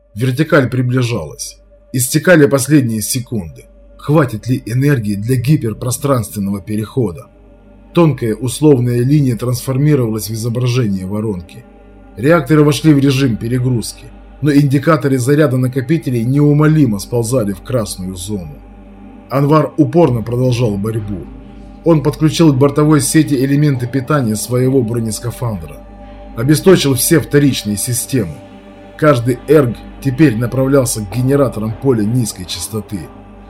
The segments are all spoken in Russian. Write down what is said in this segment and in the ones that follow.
Вертикаль приближалась. Истекали последние секунды. Хватит ли энергии для гиперпространственного перехода? Тонкая условная линия трансформировалась в изображение воронки. Реакторы вошли в режим перегрузки, но индикаторы заряда накопителей неумолимо сползали в красную зону. Анвар упорно продолжал борьбу. Он подключил к бортовой сети элементы питания своего бронескафандра. Обесточил все вторичные системы. Каждый эрг теперь направлялся к генераторам поля низкой частоты.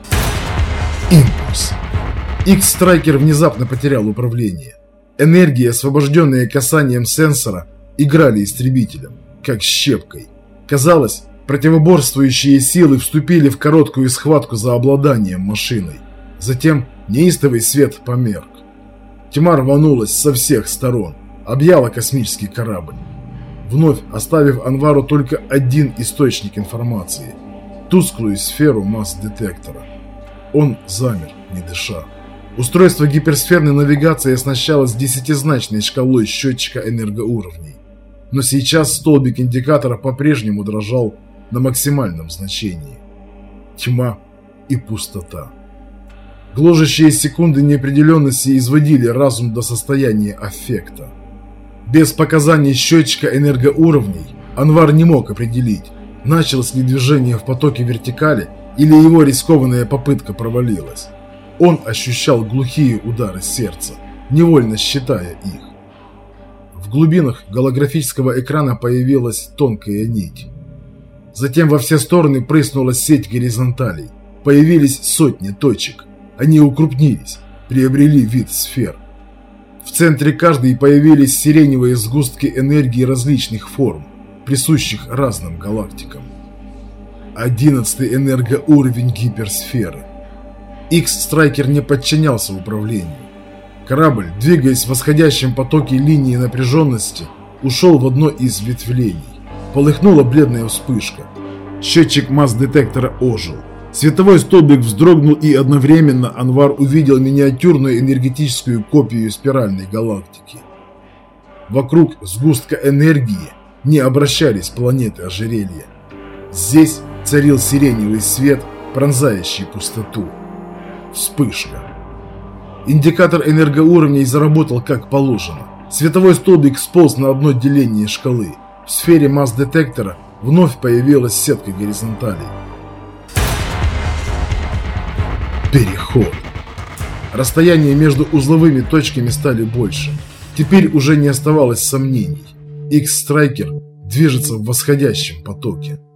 Импульс. X-Striker внезапно потерял управление. Энергия, освобожденная касанием сенсора, играли истребителем, как щепкой. Казалось, противоборствующие силы вступили в короткую схватку за обладанием машиной. Затем неистовый свет померк. Тьма рванулась со всех сторон, объяла космический корабль, вновь оставив Анвару только один источник информации – тусклую сферу масс-детектора. Он замер, не дыша. Устройство гиперсферной навигации оснащалось 10-значной шкалой счетчика энергоуровней. Но сейчас столбик индикатора по-прежнему дрожал на максимальном значении. Тьма и пустота. Гложущие секунды неопределенности изводили разум до состояния аффекта. Без показаний счетчика энергоуровней Анвар не мог определить, началось ли движение в потоке вертикали или его рискованная попытка провалилась. Он ощущал глухие удары сердца, невольно считая их. В глубинах голографического экрана появилась тонкая нить. Затем во все стороны прыснула сеть горизонталей. Появились сотни точек. Они укрупнились, приобрели вид сфер. В центре каждой появились сиреневые сгустки энергии различных форм, присущих разным галактикам. 11-й энергоуровень гиперсферы. X-Striker не подчинялся управлению. Корабль, двигаясь в восходящем потоке линии напряженности, ушел в одно из ветвлений. Полыхнула бледная вспышка. Счетчик масс-детектора ожил. Световой столбик вздрогнул, и одновременно Анвар увидел миниатюрную энергетическую копию спиральной галактики. Вокруг сгустка энергии не обращались планеты ожерелья. Здесь царил сиреневый свет, пронзающий пустоту. Вспышка. Индикатор энергоуровней заработал как положено. Световой столбик сполз на одно деление шкалы. В сфере масс-детектора вновь появилась сетка горизонталей. Переход. Расстояния между узловыми точками стали больше. Теперь уже не оставалось сомнений. X-Striker движется в восходящем потоке.